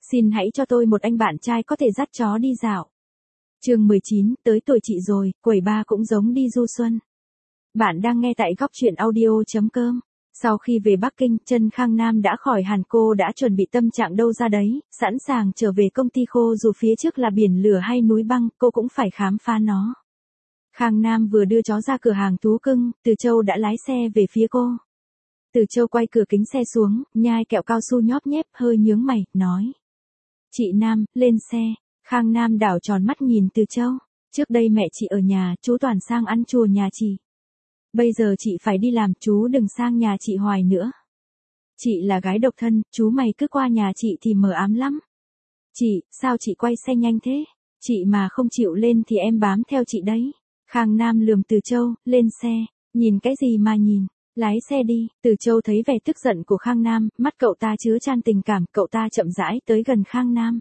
Xin hãy cho tôi một anh bạn trai có thể dắt chó đi dạo. Chương 19, tới tuổi chị rồi, quẩy ba cũng giống đi du xuân. Bạn đang nghe tại góc truyện audio.com. Sau khi về Bắc Kinh, Trân Khang Nam đã khỏi hẳn, cô đã chuẩn bị tâm trạng đâu ra đấy, sẵn sàng trở về công ty khô, dù phía trước là biển lửa hay núi băng, cô cũng phải khám phá nó. Khang Nam vừa đưa chó ra cửa hàng thú cưng, Từ Châu đã lái xe về phía cô. Từ Châu quay cửa kính xe xuống, nhai kẹo cao su nhóp nhép, hơi nhướng mày, nói. Chị Nam, lên xe. Khang Nam đảo tròn mắt nhìn Từ Châu. Trước đây mẹ chị ở nhà, chú toàn sang ăn chùa nhà chị. Bây giờ chị phải đi làm, chú đừng sang nhà chị hoài nữa. Chị là gái độc thân, chú mày cứ qua nhà chị thì mờ ám lắm. Chị, sao chị quay xe nhanh thế? Chị mà không chịu lên thì em bám theo chị đấy. Khang Nam lườm Từ Châu, lên xe. Nhìn cái gì mà nhìn? Lái xe đi. Từ Châu thấy vẻ tức giận của Khang Nam, mắt cậu ta chứa chan tình cảm, cậu ta chậm rãi tới gần Khang Nam.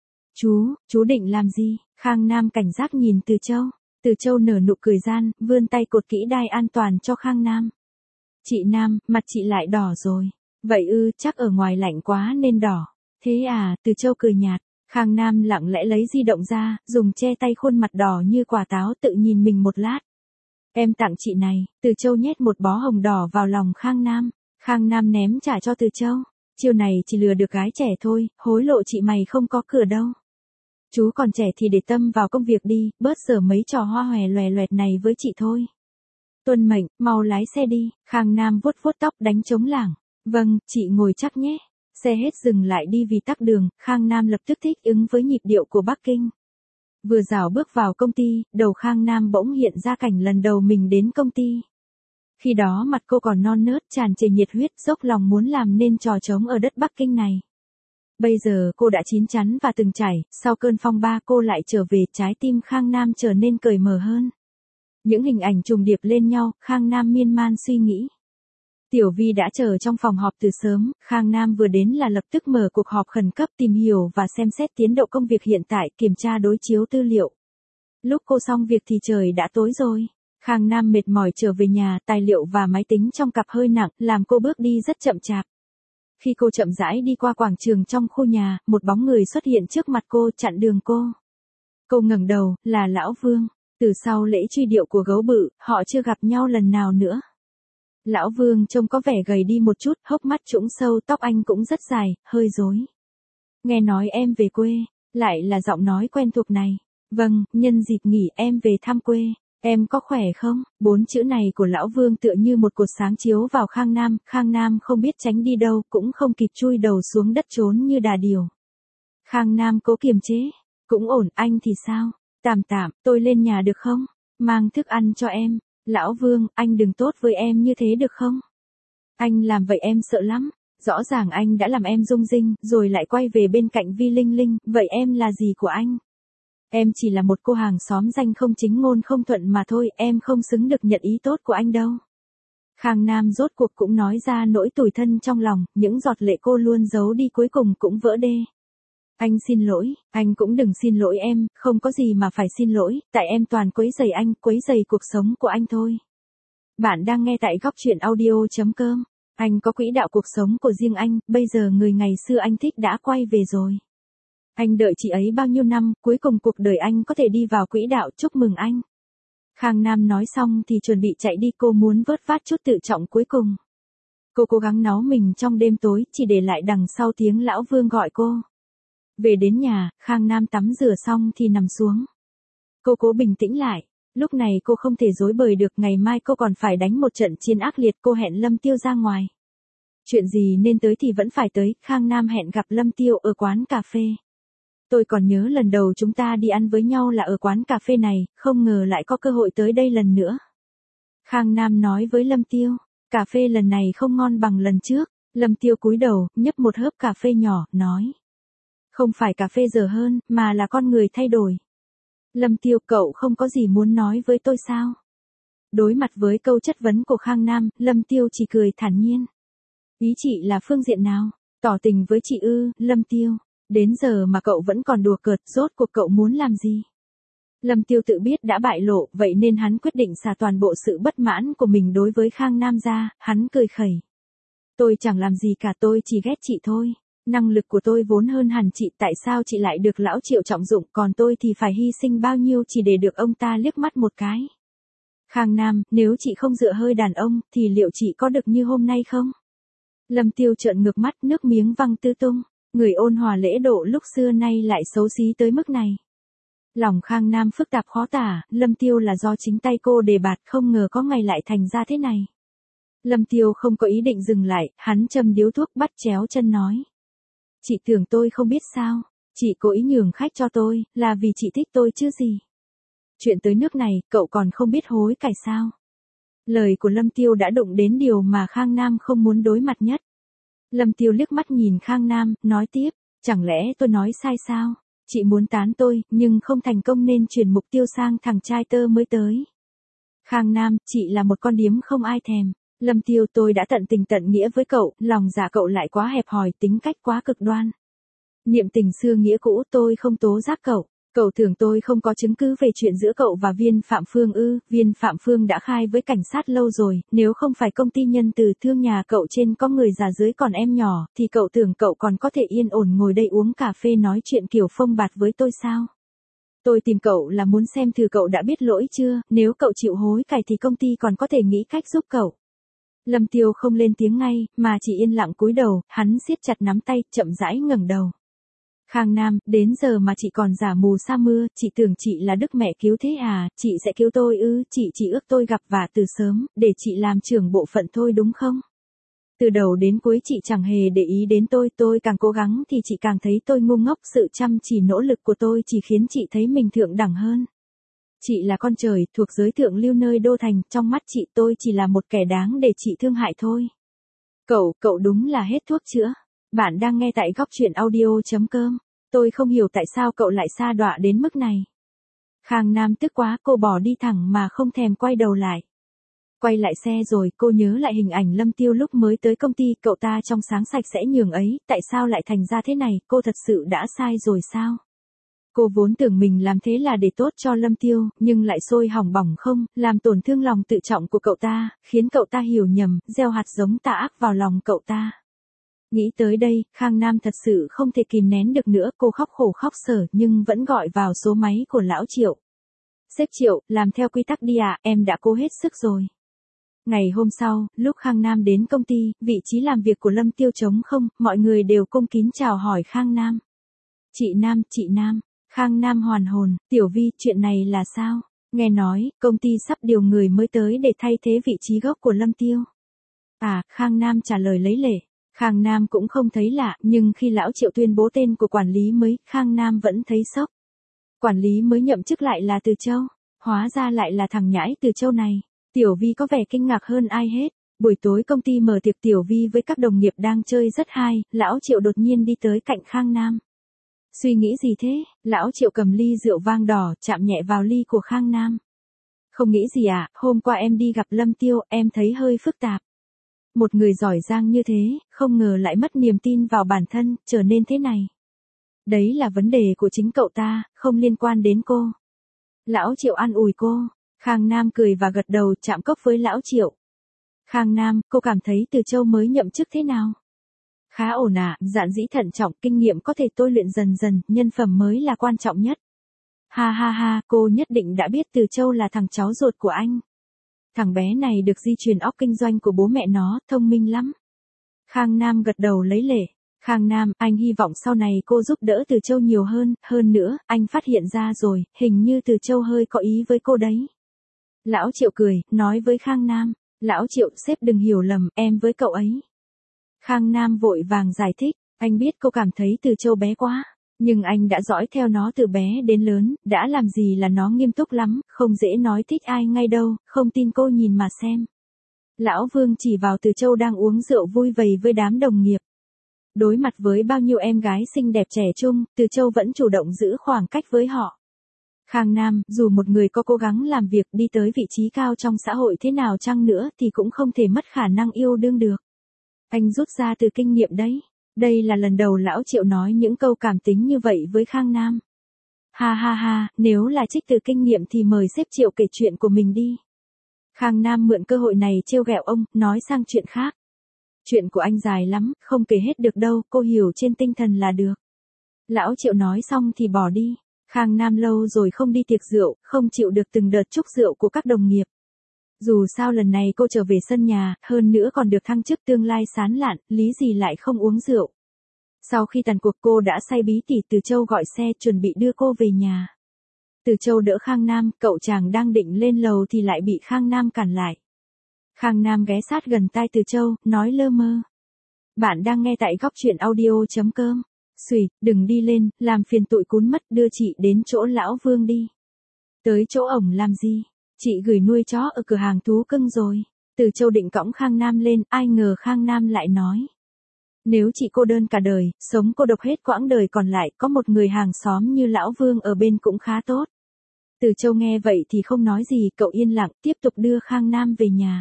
Chú định làm gì? Khang Nam cảnh giác nhìn Từ Châu. Từ Châu nở nụ cười gian, vươn tay cột kỹ đai an toàn cho Khang Nam. Chị Nam, mặt chị lại đỏ rồi. Vậy ư, chắc ở ngoài lạnh quá nên đỏ. Thế à, Từ Châu cười nhạt. Khang Nam lặng lẽ lấy di động ra, dùng che tay khuôn mặt đỏ như quả táo, tự nhìn mình một lát. Em tặng chị này. Từ Châu nhét một bó hồng đỏ vào lòng Khang Nam. Khang Nam ném trả cho Từ Châu. Chiêu này chỉ lừa được gái trẻ thôi, hối lộ chị mày không có cửa đâu. Chú còn trẻ thì để tâm vào công việc đi, bớt giở mấy trò hoa hòe loè loẹt này với chị thôi. Tuân mệnh, mau lái xe đi. Khang Nam vuốt vuốt tóc đánh trống lảng. Vâng, chị ngồi chắc nhé. Xe hết dừng lại đi vì tắc đường, Khang Nam lập tức thích ứng với nhịp điệu của Bắc Kinh. Vừa rảo bước vào công ty, đầu Khang Nam bỗng hiện ra cảnh lần đầu mình đến công ty. Khi đó mặt cô còn non nớt, tràn trề nhiệt huyết, dốc lòng muốn làm nên trò trống ở đất Bắc Kinh này. Bây giờ cô đã chín chắn và từng trải, sau cơn phong ba cô lại trở về, trái tim Khang Nam trở nên cởi mở hơn. Những hình ảnh trùng điệp lên nhau, Khang Nam miên man suy nghĩ. Tiểu Vi đã chờ trong phòng họp từ sớm, Khang Nam vừa đến là lập tức mở cuộc họp khẩn cấp, tìm hiểu và xem xét tiến độ công việc hiện tại, kiểm tra đối chiếu tư liệu. Lúc cô xong việc thì trời đã tối rồi. Khang Nam mệt mỏi trở về nhà, tài liệu và máy tính trong cặp hơi nặng, làm cô bước đi rất chậm chạp. Khi cô chậm rãi đi qua quảng trường trong khu nhà, một bóng người xuất hiện trước mặt cô, chặn đường cô. Cô ngẩng đầu, là Lão Vương. Từ sau lễ truy điệu của gấu bự, họ chưa gặp nhau lần nào nữa. Lão Vương trông có vẻ gầy đi một chút, hốc mắt trũng sâu, tóc anh cũng rất dài, hơi rối. Nghe nói em về quê, lại là giọng nói quen thuộc này. Vâng, nhân dịp nghỉ em về thăm quê. Em có khỏe không? 4 chữ này của Lão Vương tựa như một cột sáng chiếu vào Khang Nam không biết tránh đi đâu, cũng không kịp chui đầu xuống đất trốn như đà điểu. Khang Nam cố kiềm chế. Cũng ổn, anh thì sao? Tạm, tôi lên nhà được không? Mang thức ăn cho em. Lão Vương, anh đừng tốt với em như thế được không? Anh làm vậy em sợ lắm. Rõ ràng anh đã làm em rung rinh, rồi lại quay về bên cạnh Vi Linh Linh, vậy em là gì của anh? Em chỉ là một cô hàng xóm danh không chính ngôn không thuận mà thôi, em không xứng được nhận ý tốt của anh đâu. Khang Nam rốt cuộc cũng nói ra nỗi tủi thân trong lòng, những giọt lệ cô luôn giấu đi cuối cùng cũng vỡ đê. Anh xin lỗi, anh cũng đừng xin lỗi em, không có gì mà phải xin lỗi, tại em toàn quấy rầy anh, quấy rầy cuộc sống của anh thôi. Bạn đang nghe tại góc truyện audio.com. Anh có quỹ đạo cuộc sống của riêng anh, bây giờ người ngày xưa anh thích đã quay về rồi. Anh đợi chị ấy bao nhiêu năm, cuối cùng cuộc đời anh có thể đi vào quỹ đạo, chúc mừng anh. Khang Nam nói xong thì chuẩn bị chạy đi, cô muốn vớt vát chút tự trọng cuối cùng. Cô cố gắng náu mình trong đêm tối, chỉ để lại đằng sau tiếng Lão Vương gọi cô. Về đến nhà, Khang Nam tắm rửa xong thì nằm xuống. Cô cố bình tĩnh lại. Lúc này cô không thể dối bời được, ngày mai cô còn phải đánh một trận chiến ác liệt, cô hẹn Lâm Tiêu ra ngoài. Chuyện gì nên tới thì vẫn phải tới, Khang Nam hẹn gặp Lâm Tiêu ở quán cà phê. Tôi còn nhớ lần đầu chúng ta đi ăn với nhau là ở quán cà phê này, không ngờ lại có cơ hội tới đây lần nữa. Khang Nam nói với Lâm Tiêu, cà phê lần này không ngon bằng lần trước. Lâm Tiêu cúi đầu, nhấp một hớp cà phê nhỏ, nói. Không phải cà phê dở hơn, mà là con người thay đổi. Lâm Tiêu, cậu không có gì muốn nói với tôi sao? Đối mặt với câu chất vấn của Khang Nam, Lâm Tiêu chỉ cười thản nhiên. Ý chị là phương diện nào? Tỏ tình với chị ư? Lâm Tiêu, đến giờ mà cậu vẫn còn đùa cợt, rốt cuộc cậu muốn làm gì? Lâm Tiêu tự biết đã bại lộ, vậy nên hắn quyết định xả toàn bộ sự bất mãn của mình đối với Khang Nam ra, hắn cười khẩy. Tôi chẳng làm gì cả, tôi chỉ ghét chị thôi. Năng lực của tôi vốn hơn hẳn chị, tại sao chị lại được lão Triệu trọng dụng, còn tôi thì phải hy sinh bao nhiêu chỉ để được ông ta liếc mắt một cái. Khang Nam, nếu chị không dựa hơi đàn ông, thì liệu chị có được như hôm nay không? Lâm Tiêu trợn ngược mắt, nước miếng văng tứ tung. Người ôn hòa lễ độ lúc xưa nay lại xấu xí tới mức này. Lòng Khang Nam phức tạp khó tả, Lâm Tiêu là do chính tay cô đề bạt, không ngờ có ngày lại thành ra thế này. Lâm Tiêu không có ý định dừng lại, hắn châm điếu thuốc bắt chéo chân nói. Chị tưởng tôi không biết sao, chị cố ý nhường khách cho tôi, là vì chị thích tôi chứ gì. Chuyện tới nước này, cậu còn không biết hối cải sao. Lời của Lâm Tiêu đã đụng đến điều mà Khang Nam không muốn đối mặt nhất. Lâm Tiêu liếc mắt nhìn Khang Nam, nói tiếp, chẳng lẽ tôi nói sai sao? Chị muốn tán tôi, nhưng không thành công nên chuyển mục tiêu sang thằng trai tơ mới tới. Khang Nam, chị là một con điếm không ai thèm. Lâm Tiêu, tôi đã tận tình tận nghĩa với cậu, lòng dạ cậu lại quá hẹp hòi, tính cách quá cực đoan. Niệm tình xưa nghĩa cũ, tôi không tố giác cậu. Cậu tưởng tôi không có chứng cứ về chuyện giữa cậu và Viên Phạm Phương ư? Viên Phạm Phương đã khai với cảnh sát lâu rồi, nếu không phải công ty nhân từ thương nhà cậu trên có người già dưới còn em nhỏ, thì cậu tưởng cậu còn có thể yên ổn ngồi đây uống cà phê nói chuyện kiểu phông bạt với tôi sao? Tôi tìm cậu là muốn xem thử cậu đã biết lỗi chưa, nếu cậu chịu hối cải thì công ty còn có thể nghĩ cách giúp cậu. Lâm Tiêu không lên tiếng ngay, mà chỉ yên lặng cúi đầu, hắn siết chặt nắm tay, chậm rãi ngẩng đầu. Khang Nam, đến giờ mà chị còn giả mù sa mưa, chị tưởng chị là đức mẹ cứu thế à, chị sẽ cứu tôi ư? Chị chỉ ước tôi gặp vả từ sớm, để chị làm trưởng bộ phận thôi đúng không? Từ đầu đến cuối chị chẳng hề để ý đến tôi càng cố gắng thì chị càng thấy tôi ngu ngốc, sự chăm chỉ nỗ lực của tôi chỉ khiến chị thấy mình thượng đẳng hơn. Chị là con trời, thuộc giới thượng lưu nơi đô thành, trong mắt chị tôi chỉ là một kẻ đáng để chị thương hại thôi. Cậu đúng là hết thuốc chữa. Bạn đang nghe tại góc truyện audio.com. Tôi không hiểu tại sao cậu lại sa đọa đến mức này. Khang Nam tức quá, cô bỏ đi thẳng mà không thèm quay đầu lại. Quay lại xe rồi, cô nhớ lại hình ảnh Lâm Tiêu lúc mới tới công ty, cậu ta trong sáng sạch sẽ nhường ấy, tại sao lại thành ra thế này, cô thật sự đã sai rồi sao? Cô vốn tưởng mình làm thế là để tốt cho Lâm Tiêu, nhưng lại sôi hỏng bỏng không, làm tổn thương lòng tự trọng của cậu ta, khiến cậu ta hiểu nhầm, gieo hạt giống tà ác vào lòng cậu ta. Nghĩ tới đây, Khang Nam thật sự không thể kìm nén được nữa, cô khóc khổ khóc sở nhưng vẫn gọi vào số máy của lão Triệu. Sếp Triệu, làm theo quy tắc đi ạ, em đã cố hết sức rồi. Ngày hôm sau, lúc Khang Nam đến công ty, vị trí làm việc của Lâm Tiêu trống không, mọi người đều cung kín chào hỏi Khang Nam. Chị Nam. Khang Nam hoàn hồn, Tiểu Vi, chuyện này là sao? Nghe nói, công ty sắp điều người mới tới để thay thế vị trí gốc của Lâm Tiêu. À, Khang Nam trả lời lấy lệ. Khang Nam cũng không thấy lạ, nhưng khi lão Triệu tuyên bố tên của quản lý mới, Khang Nam vẫn thấy sốc. Quản lý mới nhậm chức lại là Từ Châu, hóa ra lại là thằng nhãi Từ Châu này. Tiểu Vi có vẻ kinh ngạc hơn ai hết. Buổi tối công ty mở tiệc, Tiểu Vi với các đồng nghiệp đang chơi rất hay, lão Triệu đột nhiên đi tới cạnh Khang Nam. Suy nghĩ gì thế? Lão Triệu cầm ly rượu vang đỏ, chạm nhẹ vào ly của Khang Nam. Không nghĩ gì à, hôm qua em đi gặp Lâm Tiêu, em thấy hơi phức tạp. Một người giỏi giang như thế, không ngờ lại mất niềm tin vào bản thân, trở nên thế này. Đấy là vấn đề của chính cậu ta, không liên quan đến cô. Lão Triệu an ủi cô. Khang Nam cười và gật đầu, chạm cốc với lão Triệu. Khang Nam, cô cảm thấy Từ Châu mới nhậm chức thế nào? Khá ổn ạ, dạn dĩ thận trọng, kinh nghiệm có thể tôi luyện dần dần, nhân phẩm mới là quan trọng nhất. Ha, cô nhất định đã biết Từ Châu là thằng cháu ruột của anh. Thằng bé này được di truyền óc kinh doanh của bố mẹ nó, thông minh lắm. Khang Nam gật đầu lấy lệ. Khang Nam, anh hy vọng sau này cô giúp đỡ Từ Châu nhiều hơn nữa, anh phát hiện ra rồi, hình như Từ Châu hơi có ý với cô đấy. Lão Triệu cười, nói với Khang Nam, lão Triệu, sếp đừng hiểu lầm, em với cậu ấy. Khang Nam vội vàng giải thích, anh biết cô cảm thấy Từ Châu bé quá, nhưng anh đã dõi theo nó từ bé đến lớn, đã làm gì là nó nghiêm túc lắm, không dễ nói thích ai ngay đâu, không tin cô nhìn mà xem. Lão Vương chỉ vào Từ Châu đang uống rượu vui vầy với đám đồng nghiệp. Đối mặt với bao nhiêu em gái xinh đẹp trẻ trung, Từ Châu vẫn chủ động giữ khoảng cách với họ. Khang Nam, dù một người có cố gắng làm việc đi tới vị trí cao trong xã hội thế nào chăng nữa thì cũng không thể mất khả năng yêu đương được. Anh rút ra từ kinh nghiệm đấy. Đây là lần đầu lão Triệu nói những câu cảm tính như vậy với Khang Nam. Ha, nếu là trích từ kinh nghiệm thì mời sếp Triệu kể chuyện của mình đi. Khang Nam mượn cơ hội này trêu ghẹo ông, nói sang chuyện khác. Chuyện của anh dài lắm, không kể hết được đâu, cô hiểu trên tinh thần là được. Lão Triệu nói xong thì bỏ đi. Khang Nam lâu rồi không đi tiệc rượu, không chịu được từng đợt chúc rượu của các đồng nghiệp. Dù sao lần này cô trở về sân nhà, hơn nữa còn được thăng chức tương lai sán lạn, lý gì lại không uống rượu. Sau khi tàn cuộc cô đã say bí tỉ. Từ Châu gọi xe chuẩn bị đưa cô về nhà. Từ Châu đỡ Khang Nam, cậu chàng đang định lên lầu thì lại bị Khang Nam cản lại. Khang Nam ghé sát gần tai Từ Châu, nói lơ mơ. Bạn đang nghe tại góc truyện audio.com. Xùi, đừng đi lên, làm phiền tụi cún mất, đưa chị đến chỗ lão Vương đi. Tới chỗ ổng làm gì? Chị gửi nuôi chó ở cửa hàng thú cưng rồi. Từ Châu định cõng Khang Nam lên, ai ngờ Khang Nam lại nói. Nếu chị cô đơn cả đời, sống cô độc hết quãng đời còn lại, có một người hàng xóm như lão Vương ở bên cũng khá tốt. Từ Châu nghe vậy thì không nói gì, cậu yên lặng, tiếp tục đưa Khang Nam về nhà.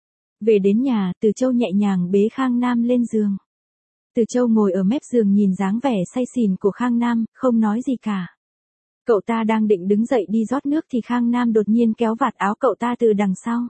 Về đến nhà, Từ Châu nhẹ nhàng bế Khang Nam lên giường. Từ Châu ngồi ở mép giường nhìn dáng vẻ say xỉn của Khang Nam, không nói gì cả. Cậu ta đang định đứng dậy đi rót nước thì Khang Nam đột nhiên kéo vạt áo cậu ta từ đằng sau.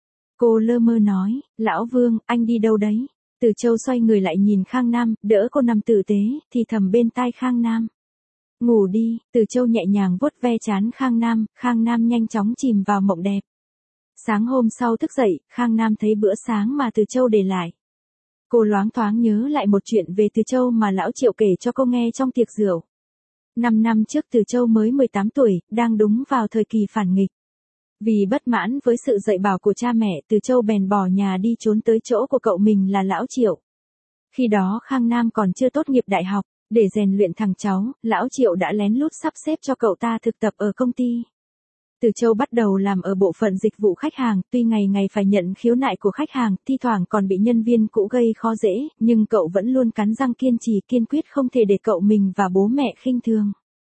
Cô lơ mơ nói, lão Vương, anh đi đâu đấy? Từ Châu xoay người lại nhìn Khang Nam, đỡ cô nằm tử tế, thì thầm bên tai Khang Nam. Ngủ đi. Từ Châu nhẹ nhàng vuốt ve trán Khang Nam nhanh chóng chìm vào mộng đẹp. Sáng hôm sau thức dậy, Khang Nam thấy bữa sáng mà Từ Châu để lại. Cô loáng thoáng nhớ lại một chuyện về Từ Châu mà lão Triệu kể cho cô nghe trong tiệc rượu. 5 năm trước Từ Châu mới 18 tuổi, đang đúng vào thời kỳ phản nghịch. Vì bất mãn với sự dạy bảo của cha mẹ, Từ Châu bèn bỏ nhà đi trốn tới chỗ của cậu mình là lão Triệu. Khi đó Khang Nam còn chưa tốt nghiệp đại học, để rèn luyện thằng cháu, lão Triệu đã lén lút sắp xếp cho cậu ta thực tập ở công ty. Từ Châu bắt đầu làm ở bộ phận dịch vụ khách hàng, tuy ngày ngày phải nhận khiếu nại của khách hàng, thi thoảng còn bị nhân viên cũ gây khó dễ, nhưng cậu vẫn luôn cắn răng kiên trì kiên quyết không thể để cậu mình và bố mẹ khinh thường.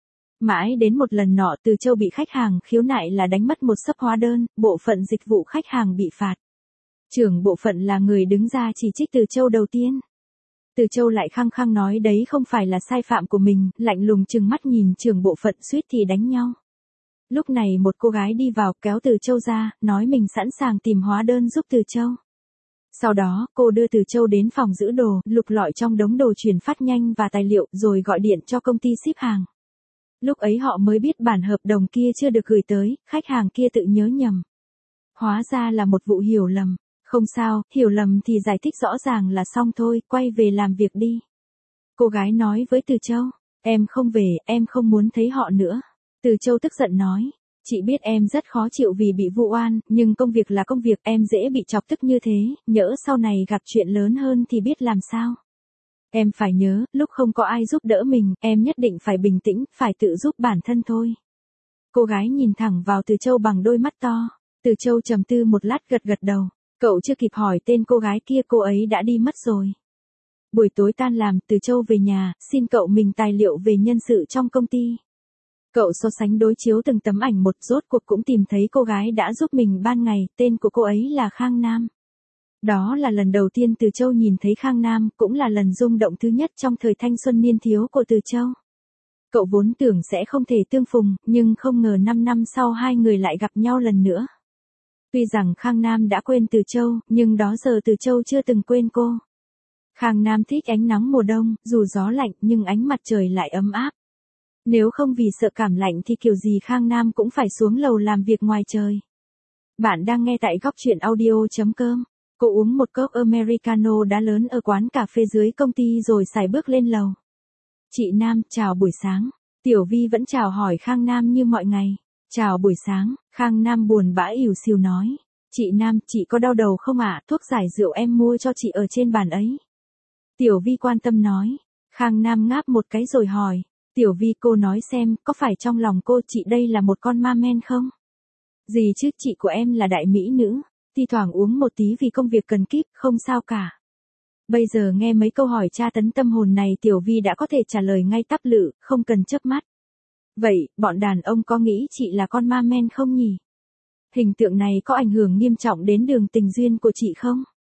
Mãi đến một lần nọ Từ Châu bị khách hàng khiếu nại là đánh mất một xấp hóa đơn, bộ phận dịch vụ khách hàng bị phạt. Trưởng bộ phận là người đứng ra chỉ trích Từ Châu đầu tiên. Từ Châu lại khăng khăng nói đấy không phải là sai phạm của mình, lạnh lùng trừng mắt nhìn trưởng bộ phận suýt thì đánh nhau. Lúc này một cô gái đi vào kéo Từ Châu ra, nói mình sẵn sàng tìm hóa đơn giúp Từ Châu. Sau đó, cô đưa Từ Châu đến phòng giữ đồ, lục lọi trong đống đồ chuyển phát nhanh và tài liệu rồi gọi điện cho công ty ship hàng. Lúc ấy họ mới biết bản hợp đồng kia chưa được gửi tới, khách hàng kia tự nhớ nhầm. Hóa ra là một vụ hiểu lầm. Không sao, hiểu lầm thì giải thích rõ ràng là xong thôi, quay về làm việc đi. Cô gái nói với Từ Châu, em không về, em không muốn thấy họ nữa. Từ Châu tức giận nói, chị biết em rất khó chịu vì bị vu oan, nhưng công việc là công việc, em dễ bị chọc tức như thế, nhỡ sau này gặp chuyện lớn hơn thì biết làm sao. Em phải nhớ, lúc không có ai giúp đỡ mình, em nhất định phải bình tĩnh, phải tự giúp bản thân thôi. Cô gái nhìn thẳng vào Từ Châu bằng đôi mắt to. Từ Châu trầm tư một lát gật gật đầu. Cậu chưa kịp hỏi tên cô gái kia, cô ấy đã đi mất rồi. Buổi tối tan làm, Từ Châu về nhà, xin cậu mình tài liệu về nhân sự trong công ty. Cậu so sánh đối chiếu từng tấm ảnh một, rốt cuộc cũng tìm thấy cô gái đã giúp mình ban ngày, tên của cô ấy là Khang Nam. Đó là lần đầu tiên Từ Châu nhìn thấy Khang Nam, cũng là lần rung động thứ nhất trong thời thanh xuân niên thiếu của Từ Châu. Cậu vốn tưởng sẽ không thể tương phùng, nhưng không ngờ 5 năm sau hai người lại gặp nhau lần nữa. Tuy rằng Khang Nam đã quên Từ Châu, nhưng đó giờ Từ Châu chưa từng quên cô. Khang Nam thích ánh nắng mùa đông, dù gió lạnh nhưng ánh mặt trời lại ấm áp. Nếu không vì sợ cảm lạnh thì kiểu gì Khang Nam cũng phải xuống lầu làm việc ngoài trời. Bạn đang nghe tại góc truyện audio.com. Cô uống một cốc Americano đá lớn ở quán cà phê dưới công ty rồi sải bước lên lầu. Chị Nam, chào buổi sáng. Tiểu Vi vẫn chào hỏi Khang Nam như mọi ngày. Chào buổi sáng, Khang Nam buồn bã ỉu xìu nói. Chị Nam, chị có đau đầu không ạ? Thuốc giải rượu em mua cho chị ở trên bàn ấy. Tiểu Vi quan tâm nói. Khang Nam ngáp một cái rồi hỏi. Tiểu Vi, cô nói xem, có phải trong lòng cô chị đây là một con ma men không? Gì chứ, chị của em là đại mỹ nữ. Thi thoảng uống một tí vì công việc cần kíp, không sao cả. Bây giờ nghe mấy câu hỏi tra tấn tâm hồn này Tiểu Vi đã có thể trả lời ngay tắp lự, không cần chớp mắt. Vậy, bọn đàn ông có nghĩ chị là con ma men không nhỉ? Hình tượng này có ảnh hưởng nghiêm trọng đến đường tình duyên của chị không?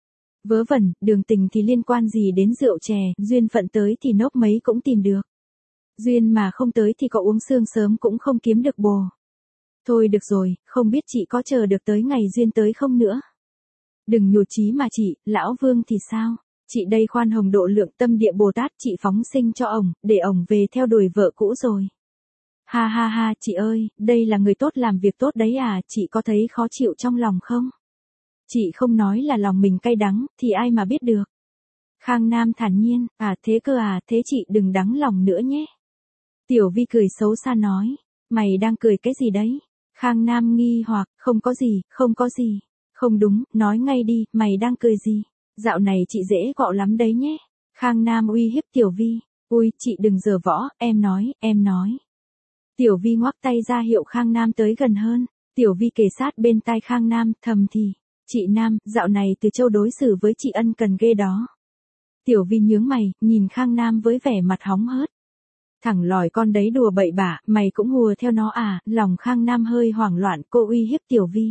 Vớ vẩn, đường tình thì liên quan gì đến rượu chè, duyên phận tới thì nốc mấy cũng tìm được. Duyên mà không tới thì có uống sương sớm cũng không kiếm được bồ. Thôi được rồi, không biết chị có chờ được tới ngày duyên tới không nữa. Đừng nhụt chí mà chị, lão Vương thì sao? Chị đây khoan hồng độ lượng tâm địa Bồ Tát, chị phóng sinh cho ổng, để ổng về theo đuổi vợ cũ rồi. Ha ha ha, chị ơi, đây là người tốt làm việc tốt đấy à, chị có thấy khó chịu trong lòng không? Chị không nói là lòng mình cay đắng, thì ai mà biết được. Khang Nam thản nhiên, thế cơ à, thế chị đừng đắng lòng nữa nhé. Tiểu Vi cười xấu xa nói, mày đang cười cái gì đấy? Khang Nam nghi hoặc, không có gì, không có gì. Không đúng, nói ngay đi, mày đang cười gì? Dạo này chị dễ gọ lắm đấy nhé. Khang Nam uy hiếp Tiểu Vi, ui, chị đừng giở võ, em nói, em nói. Tiểu Vi ngoắc tay ra hiệu Khang Nam tới gần hơn. Tiểu Vi kề sát bên tai Khang Nam, thầm thì, chị Nam, dạo này Từ Châu đối xử với chị ân cần ghê đó. Tiểu Vi nhướng mày, nhìn Khang Nam với vẻ mặt hóng hớt. Thằng lòi con đấy đùa bậy bạ, mày cũng hùa theo nó à, lòng Khang Nam hơi hoảng loạn, cô uy hiếp Tiểu Vi.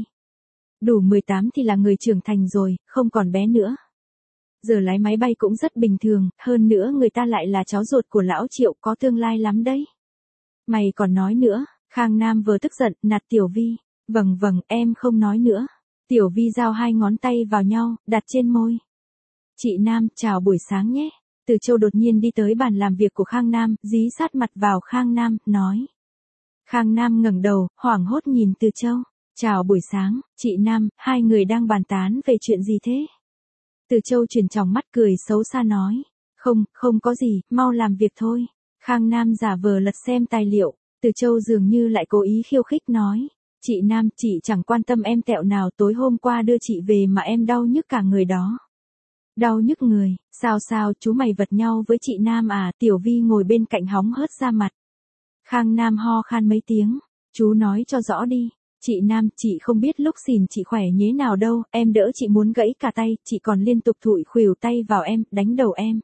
Đủ 18 thì là người trưởng thành rồi, không còn bé nữa. Giờ lái máy bay cũng rất bình thường, hơn nữa người ta lại là cháu ruột của lão Triệu, có tương lai lắm đấy. Mày còn nói nữa, Khang Nam vừa tức giận, nạt Tiểu Vi. Vâng, em không nói nữa. Tiểu Vi giao hai ngón tay vào nhau, đặt trên môi. Chị Nam, chào buổi sáng nhé. Từ Châu đột nhiên đi tới bàn làm việc của Khang Nam, dí sát mặt vào Khang Nam, nói. Khang Nam ngẩng đầu, hoảng hốt nhìn Từ Châu. Chào buổi sáng, chị Nam, hai người đang bàn tán về chuyện gì thế? Từ Châu chuyển tròng mắt cười xấu xa nói. Không có gì, mau làm việc thôi. Khang Nam giả vờ lật xem tài liệu. Từ Châu dường như lại cố ý khiêu khích nói. Chị Nam, chị chẳng quan tâm em tẹo nào, tối hôm qua đưa chị về mà em đau nhức cả người đó. Đau nhức người, sao chú mày vật nhau với chị Nam à? Tiểu Vi ngồi bên cạnh hóng hớt ra mặt. Khang Nam ho khan mấy tiếng, chú nói cho rõ đi. Chị Nam, chị không biết lúc xỉn chị khỏe nhế nào đâu, em đỡ chị muốn gãy cả tay, chị còn liên tục thụi khuỷu tay vào em, đánh đầu em.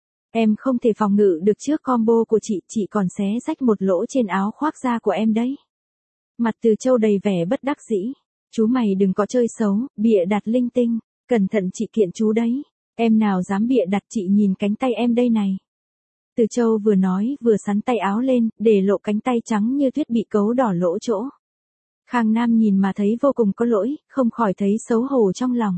Em không thể phòng ngự được trước combo của chị còn xé rách một lỗ trên áo khoác da của em đấy. Mặt Từ Châu đầy vẻ bất đắc dĩ. Chú mày đừng có chơi xấu, bịa đặt linh tinh, cẩn thận chị kiện chú đấy. Em nào dám bịa đặt, chị nhìn cánh tay em đây này. Từ Châu vừa nói vừa xắn tay áo lên, để lộ cánh tay trắng như tuyết bị cấu đỏ lỗ chỗ. Khang Nam nhìn mà thấy vô cùng có lỗi, không khỏi thấy xấu hổ trong lòng.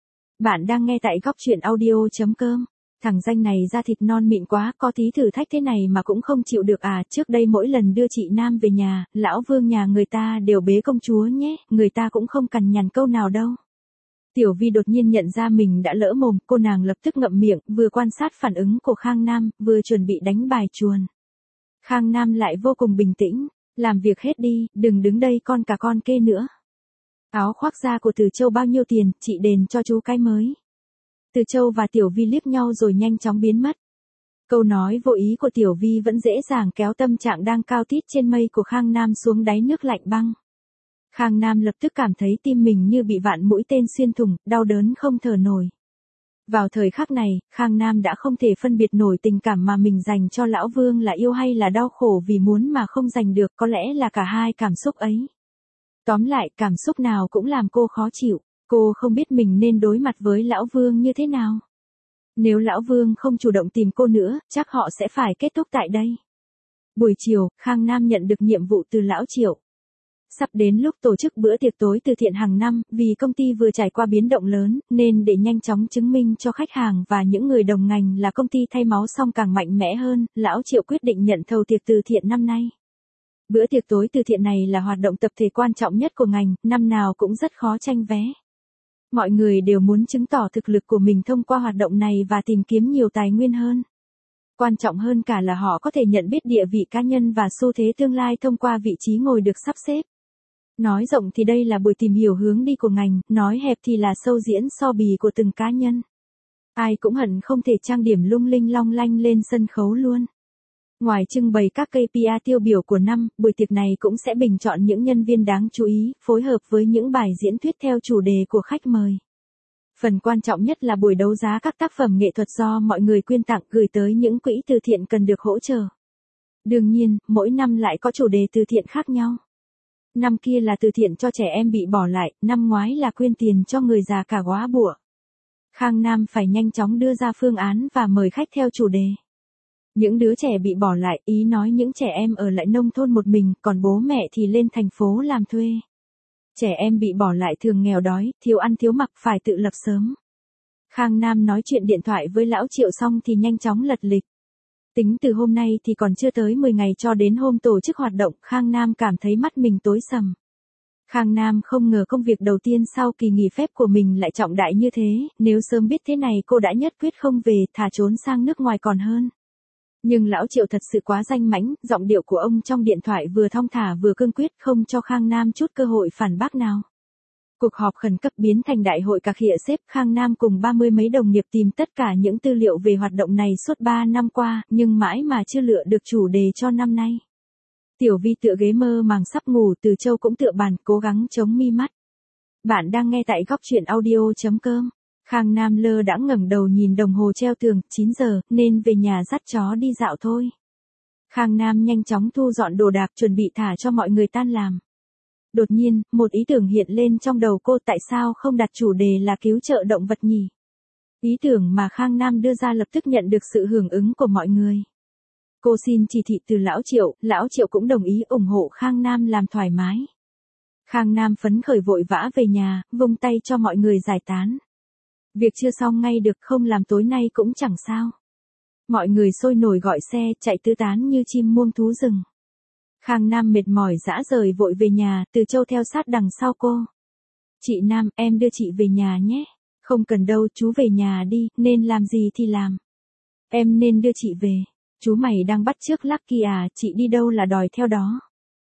Bạn đang nghe tại góc truyện audio.com. Thằng danh này da thịt non mịn quá, có tí thử thách thế này mà cũng không chịu được à? Trước đây mỗi lần đưa chị Nam về nhà, lão Vương nhà người ta đều bế công chúa nhé, người ta cũng không cằn nhằn câu nào đâu. Tiểu Vi đột nhiên nhận ra mình đã lỡ mồm, cô nàng lập tức ngậm miệng, vừa quan sát phản ứng của Khang Nam, vừa chuẩn bị đánh bài chuồn. Khang Nam lại vô cùng bình tĩnh, làm việc hết đi, đừng đứng đây con cả con kê nữa. Áo khoác da của Từ Châu bao nhiêu tiền, chị đền cho chú cái mới. Từ Châu và Tiểu Vi liếc nhau rồi nhanh chóng biến mất. Câu nói vô ý của Tiểu Vi vẫn dễ dàng kéo tâm trạng đang cao tít trên mây của Khang Nam xuống đáy nước lạnh băng. Khang Nam lập tức cảm thấy tim mình như bị vạn mũi tên xuyên thủng, đau đớn không thở nổi. Vào thời khắc này, Khang Nam đã không thể phân biệt nổi tình cảm mà mình dành cho lão Vương là yêu hay là đau khổ vì muốn mà không giành được, có lẽ là cả hai cảm xúc ấy. Tóm lại, cảm xúc nào cũng làm cô khó chịu, cô không biết mình nên đối mặt với lão Vương như thế nào. Nếu lão Vương không chủ động tìm cô nữa, chắc họ sẽ phải kết thúc tại đây. Buổi chiều, Khang Nam nhận được nhiệm vụ từ lão Triệu. Sắp đến lúc tổ chức bữa tiệc tối từ thiện hàng năm, vì công ty vừa trải qua biến động lớn, nên để nhanh chóng chứng minh cho khách hàng và những người đồng ngành là công ty thay máu xong càng mạnh mẽ hơn, lão Triệu quyết định nhận thầu tiệc từ thiện năm nay. Bữa tiệc tối từ thiện này là hoạt động tập thể quan trọng nhất của ngành, năm nào cũng rất khó tranh vé. Mọi người đều muốn chứng tỏ thực lực của mình thông qua hoạt động này và tìm kiếm nhiều tài nguyên hơn. Quan trọng hơn cả là họ có thể nhận biết địa vị cá nhân và xu thế tương lai thông qua vị trí ngồi được sắp xếp. Nói rộng thì đây là buổi tìm hiểu hướng đi của ngành, nói hẹp thì là show diễn so bì của từng cá nhân. Ai cũng hận không thể trang điểm lung linh long lanh lên sân khấu luôn. Ngoài trưng bày các KPI tiêu biểu của năm, buổi tiệc này cũng sẽ bình chọn những nhân viên đáng chú ý, phối hợp với những bài diễn thuyết theo chủ đề của khách mời. Phần quan trọng nhất là buổi đấu giá các tác phẩm nghệ thuật do mọi người quyên tặng gửi tới những quỹ từ thiện cần được hỗ trợ. Đương nhiên, mỗi năm lại có chủ đề từ thiện khác nhau. Năm kia là từ thiện cho trẻ em bị bỏ lại, năm ngoái là quyên tiền cho người già cả góa bụa. Khang Nam phải nhanh chóng đưa ra phương án và mời khách theo chủ đề. Những đứa trẻ bị bỏ lại, ý nói những trẻ em ở lại nông thôn một mình, còn bố mẹ thì lên thành phố làm thuê. Trẻ em bị bỏ lại thường nghèo đói, thiếu ăn thiếu mặc phải tự lập sớm. Khang Nam nói chuyện điện thoại với Lão Triệu xong thì nhanh chóng lật lịch. Tính từ hôm nay thì còn chưa tới 10 ngày cho đến hôm tổ chức hoạt động, Khang Nam cảm thấy mắt mình tối sầm. Khang Nam không ngờ công việc đầu tiên sau kỳ nghỉ phép của mình lại trọng đại như thế, nếu sớm biết thế này cô đã nhất quyết không về, thà trốn sang nước ngoài còn hơn. Nhưng Lão Triệu thật sự quá danh mãnh, giọng điệu của ông trong điện thoại vừa thong thả vừa cương quyết không cho Khang Nam chút cơ hội phản bác nào. Cuộc họp khẩn cấp biến thành đại hội cà khịa xếp. Khang Nam cùng 30 mấy đồng nghiệp tìm tất cả những tư liệu về hoạt động này suốt 3 năm qua, nhưng mãi mà chưa lựa được chủ đề cho năm nay. Tiểu Vi tựa ghế mơ màng sắp ngủ, Từ Châu cũng tựa bàn cố gắng chống mi mắt. Bạn đang nghe tại góc truyện audio.com. Khang Nam lơ đãng ngẩng đầu nhìn đồng hồ treo tường, 9 giờ, nên về nhà dắt chó đi dạo thôi. Khang Nam nhanh chóng thu dọn đồ đạc chuẩn bị thả cho mọi người tan làm. Đột nhiên, một ý tưởng hiện lên trong đầu cô, tại sao không đặt chủ đề là cứu trợ động vật nhỉ? Ý tưởng mà Khang Nam đưa ra lập tức nhận được sự hưởng ứng của mọi người. Cô xin chỉ thị từ Lão Triệu cũng đồng ý ủng hộ Khang Nam làm thoải mái. Khang Nam phấn khởi vội vã về nhà, vung tay cho mọi người giải tán. Việc chưa xong ngay được, không làm tối nay cũng chẳng sao. Mọi người sôi nổi gọi xe, chạy tứ tán như chim muông thú rừng. Khang Nam mệt mỏi rã rời vội về nhà, Từ Châu theo sát đằng sau cô. Chị Nam, em đưa chị về nhà nhé. Không cần đâu, chú về nhà đi, nên làm gì thì làm. Em nên đưa chị về. Chú mày đang bắt chước Lucky à, chị đi đâu là đòi theo đó.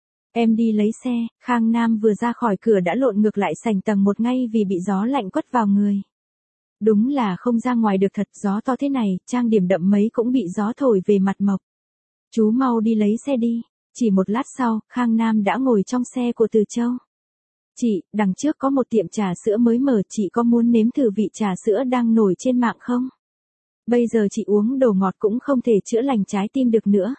Em đi lấy xe. Khang Nam vừa ra khỏi cửa đã lộn ngược lại sảnh tầng 1 ngay vì bị gió lạnh quất vào người. Đúng là không ra ngoài được thật, gió to thế này, trang điểm đậm mấy cũng bị gió thổi về mặt mộc. Chú mau đi lấy xe đi. Chỉ một lát sau, Khang Nam đã ngồi trong xe của Từ Châu. Chị, đằng trước có một tiệm trà sữa mới mở, chị có muốn nếm thử vị trà sữa đang nổi trên mạng không? Bây giờ chị uống đồ ngọt cũng không thể chữa lành trái tim được nữa.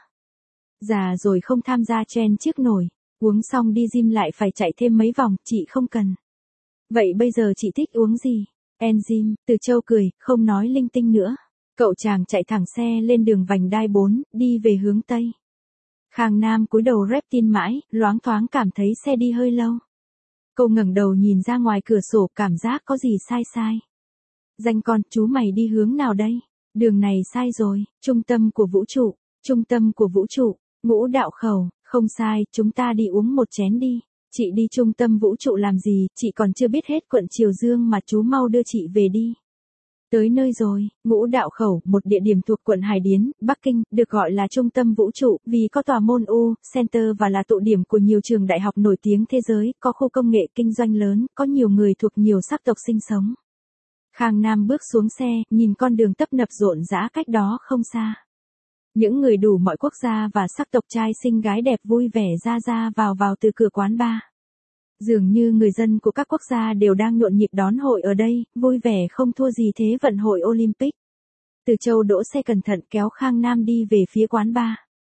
Già rồi không tham gia trend chiếc nổi, uống xong đi gym lại phải chạy thêm mấy vòng, chị không cần. Vậy bây giờ chị thích uống gì? Enzyme. Từ Châu cười, không nói linh tinh nữa. Cậu chàng chạy thẳng xe lên đường vành đai 4, đi về hướng Tây. Khang Nam cúi đầu rep tin mãi, loáng thoáng cảm thấy xe đi hơi lâu. Cô ngẩng đầu nhìn ra ngoài cửa sổ, cảm giác có gì sai sai. Danh con, chú mày đi hướng nào đây? Đường này sai rồi, trung tâm của vũ trụ, trung tâm của vũ trụ, Ngũ Đạo Khẩu, không sai, chúng ta đi uống một chén đi. Chị đi trung tâm vũ trụ làm gì, chị còn chưa biết hết quận Triều Dương mà, chú mau đưa chị về đi. Tới nơi rồi, Ngũ Đạo Khẩu, một địa điểm thuộc quận Hải Điến, Bắc Kinh, được gọi là trung tâm vũ trụ, vì có tòa môn U Center và là tụ điểm của nhiều trường đại học nổi tiếng thế giới, có khu công nghệ kinh doanh lớn, có nhiều người thuộc nhiều sắc tộc sinh sống. Khang Nam bước xuống xe, nhìn con đường tấp nập rộn rã cách đó không xa. Những người đủ mọi quốc gia và sắc tộc, trai xinh gái đẹp vui vẻ ra vào từ cửa quán bar. Dường như người dân của các quốc gia đều đang nhộn nhịp đón hội ở đây, vui vẻ không thua gì Thế vận hội Olympic. Từ Châu đỗ xe cẩn thận kéo Khang Nam đi về phía quán bar.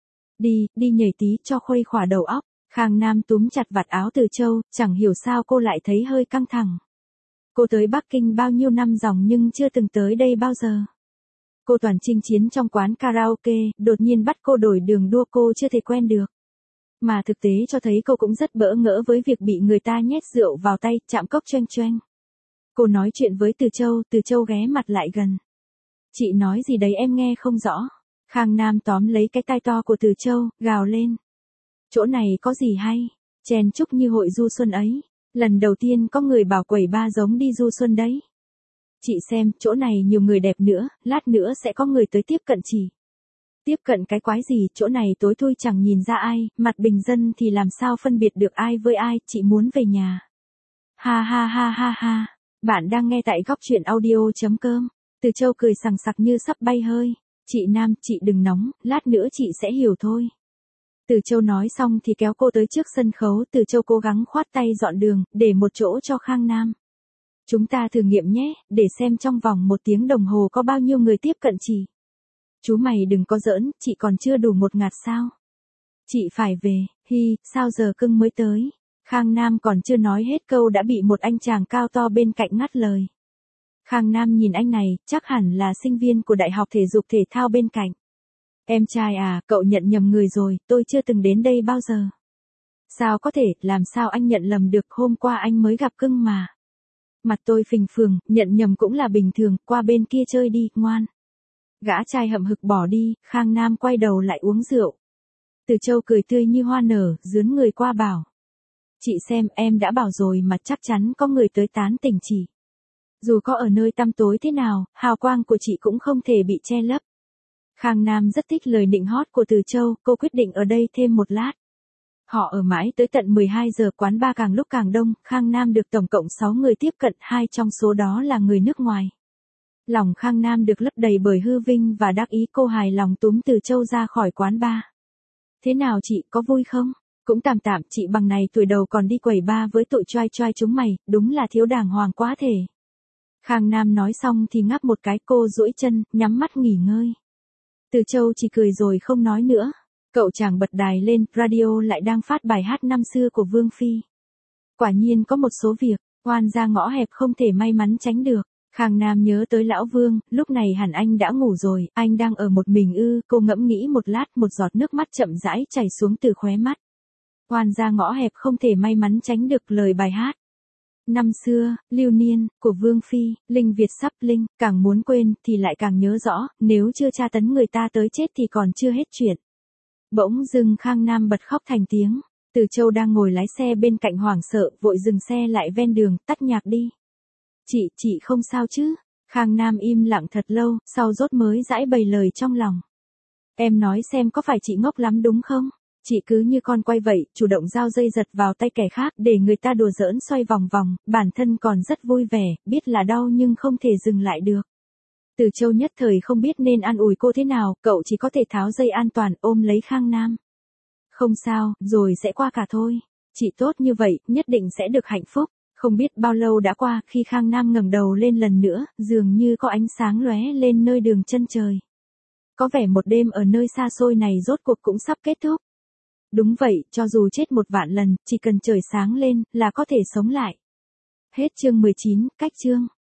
Đi nhảy tí cho khuây khỏa đầu óc. Khang Nam túm chặt vạt áo Từ Châu, chẳng hiểu sao cô lại thấy hơi căng thẳng. Cô tới Bắc Kinh bao nhiêu năm dòng nhưng chưa từng tới đây bao giờ. Cô toàn chinh chiến trong quán karaoke, đột nhiên bắt cô đổi đường đua cô chưa thể quen được. Mà thực tế cho thấy cô cũng rất bỡ ngỡ với việc bị người ta nhét rượu vào tay, chạm cốc choeng choeng. Cô nói chuyện với Từ Châu ghé mặt lại gần. Chị nói gì đấy em nghe không rõ. Khang Nam tóm lấy cái tai to của Từ Châu, gào lên. Chỗ này có gì hay, chen chúc như hội du xuân ấy. Lần đầu tiên có người bảo quẩy ba giống đi du xuân đấy. Chị xem, chỗ này nhiều người đẹp nữa, lát nữa sẽ có người tới tiếp cận chị. Tiếp cận cái quái gì, chỗ này tối thui chẳng nhìn ra ai, mặt bình dân thì làm sao phân biệt được ai với ai, chị muốn về nhà. Ha ha ha ha ha, bạn đang nghe tại góc truyện audio.com. Từ Châu cười sằng sặc như sắp bay hơi. Chị Nam, chị đừng nóng, lát nữa chị sẽ hiểu thôi. Từ Châu nói xong thì kéo cô tới trước sân khấu, Từ Châu cố gắng khoát tay dọn đường, để một chỗ cho Khang Nam. Chúng ta thử nghiệm nhé, để xem trong vòng 1 tiếng đồng hồ có bao nhiêu người tiếp cận chị. Chú mày đừng có giỡn, chị còn chưa đủ 1 ngạt sao? Chị phải về, sao giờ cưng mới tới? Khang Nam còn chưa nói hết câu đã bị một anh chàng cao to bên cạnh ngắt lời. Khang Nam nhìn anh này, chắc hẳn là sinh viên của Đại học Thể dục Thể thao bên cạnh. Em trai à, cậu nhận nhầm người rồi, tôi chưa từng đến đây bao giờ. Sao có thể, làm sao anh nhận lầm được, hôm qua anh mới gặp cưng mà. Mặt tôi phình phường, nhận nhầm cũng là bình thường, qua bên kia chơi đi, ngoan. Gã trai hậm hực bỏ đi, Khang Nam quay đầu lại uống rượu. Từ Châu cười tươi như hoa nở, dướn người qua bảo. Chị xem, em đã bảo rồi mà, chắc chắn có người tới tán tỉnh chị. Dù có ở nơi tăm tối thế nào, hào quang của chị cũng không thể bị che lấp. Khang Nam rất thích lời nịnh hót của Từ Châu, cô quyết định ở đây thêm một lát. Họ ở mãi tới tận 12 giờ, quán bar càng lúc càng đông, Khang Nam được tổng cộng 6 người tiếp cận, 2 trong số đó là người nước ngoài. Lòng Khang Nam được lấp đầy bởi hư vinh và đắc ý, cô hài lòng túm Từ Châu ra khỏi quán bar. Thế nào chị, có vui không? Cũng tạm tạm, chị bằng này tuổi đầu còn đi quẩy bar với tụi choai choai chúng mày, đúng là thiếu đàng hoàng quá thể. Khang Nam nói xong thì ngáp một cái, cô duỗi chân, nhắm mắt nghỉ ngơi. Từ Châu chỉ cười rồi không nói nữa. Cậu chàng bật đài lên, radio lại đang phát bài hát năm xưa của Vương Phi. Quả nhiên có một số việc, oan ra ngõ hẹp không thể may mắn tránh được. Khang Nam nhớ tới lão Vương, lúc này hẳn anh đã ngủ rồi, anh đang ở một mình ư, cô ngẫm nghĩ một lát, một giọt nước mắt chậm rãi chảy xuống từ khóe mắt. Oan ra ngõ hẹp không thể may mắn tránh được, lời bài hát. Năm xưa, lưu niên, của Vương Phi, Linh Việt sắp linh, càng muốn quên thì lại càng nhớ rõ, nếu chưa tra tấn người ta tới chết thì còn chưa hết chuyện. Bỗng dưng Khang Nam bật khóc thành tiếng. Từ Châu đang ngồi lái xe bên cạnh hoảng sợ, vội dừng xe lại ven đường, tắt nhạc đi. Chị không sao chứ? Khang Nam im lặng thật lâu, sau rốt mới giãi bày lời trong lòng. Em nói xem, có phải chị ngốc lắm đúng không? Chị cứ như con quay vậy, chủ động giao dây giật vào tay kẻ khác để người ta đùa giỡn xoay vòng vòng, bản thân còn rất vui vẻ, biết là đau nhưng không thể dừng lại được. Từ Châu nhất thời không biết nên an ủi cô thế nào, cậu chỉ có thể tháo dây an toàn ôm lấy Khang Nam. Không sao, rồi sẽ qua cả thôi. Chị tốt như vậy, nhất định sẽ được hạnh phúc. Không biết bao lâu đã qua, khi Khang Nam ngẩng đầu lên lần nữa, dường như có ánh sáng lóe lên nơi đường chân trời. Có vẻ một đêm ở nơi xa xôi này rốt cuộc cũng sắp kết thúc. Đúng vậy, cho dù chết 1.000.000 lần, chỉ cần trời sáng lên, là có thể sống lại. Hết chương 19, cách chương.